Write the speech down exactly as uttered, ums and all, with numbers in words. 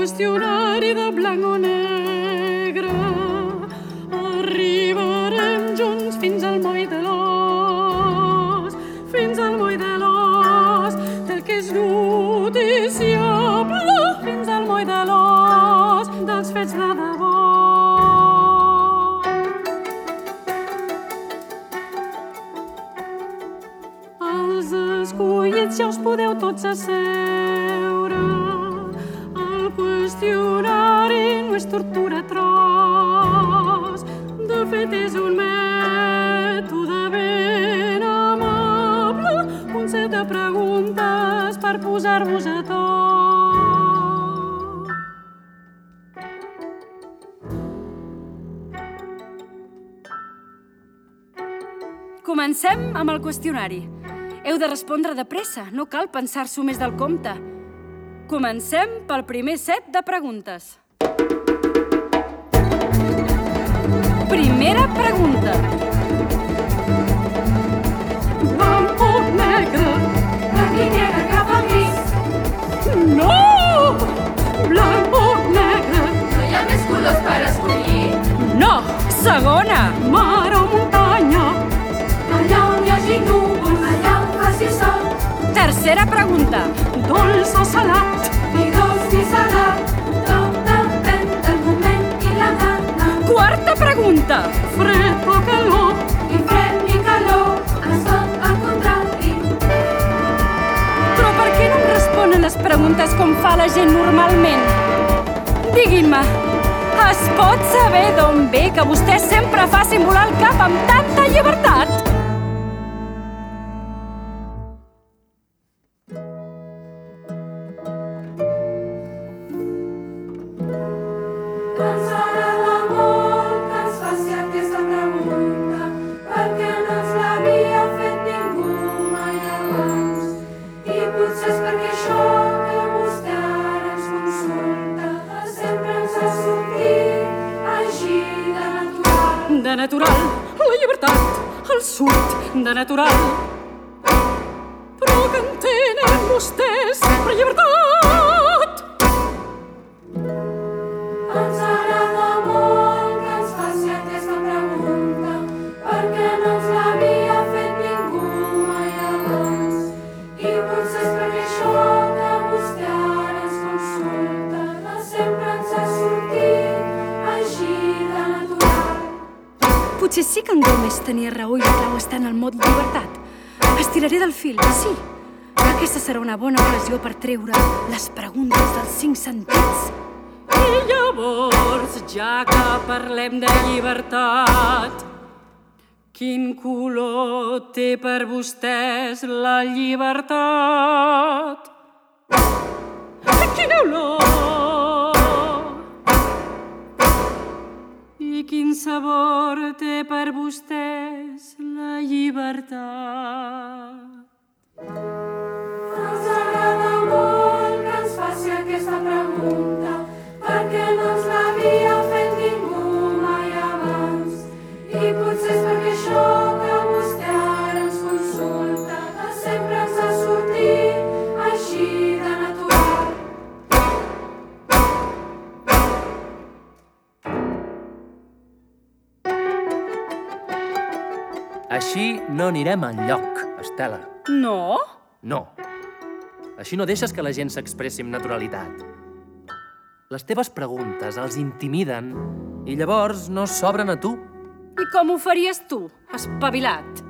qüestionari de blanc o negre. Arribarem junts fins al moll de l'os, fins al moll de l'os, del que és noticiable, fins al moll de l'os, dels fets de debò. Els escollits ja us podeu tots asseure. El qüestionari no és tortura tros. De fet, és un mètode ben amable, un set de preguntes per posar-vos a to. Comencem amb el qüestionari. Heu de respondre de pressa, no cal pensar-s'ho més del compte. Comencem pel primer set de preguntes. Primera pregunta. Blanc o negre? Blanc i negre cap al gris. No! Blanc o negre? No hi ha més colors per escollir. No! Segona. Mar o muntanya? Allà on hi hagi núvols, allà on faci sol. Tercera pregunta. Dolç o salat? Ni dolç ni salat, tot depèn del moment i la gana. Quarta pregunta. Fred o calor? Ni fred ni calor, és tot el contrari. Però per què no em responen les preguntes com fa la gent normalment? Diguin-me, es pot saber d'on ve que vostès sempre facin volar el cap amb tanta llibertat? Ens agrada molt que ens faci aquesta pregunta, perquè no ens l'havia fet ningú mai abans. I potser és perquè això que vostè ara ens consulta sempre ens ha sortit així de natural. De natural, la llibertat, el surt de natural. Però que en tenen vostès per llibertat? Ens agrada molt que ens faci aquesta pregunta, perquè no ens l'havia fet ningú mai abans. I potser és perquè això que vostè ara ens consulta sempre ens ha sortit així de natural. Potser sí que en Gómez tenia raó i la clau està en el mot llibertat. Estiraré del fil, sí. Aquesta serà una bona ocasió per treure les preguntes dels cinc sentits. I llavors, ja que parlem de llibertat, quin color té per vostès la llibertat? Quina olor? I quin sabor té per vostès la llibertat? Ens agrada molt que ens faci aquesta pregunta, perquè no ens l'havia fet ningú mai abans. I potser és perquè això que vostè ara ens consulta sempre ens ha sortit així de natural. Així no anirem enlloc, Estela. No? No. Així no deixes que la gent s'expressi amb naturalitat. Les teves preguntes els intimiden i llavors no s'obren a tu. I com ho faries tu, espavilat?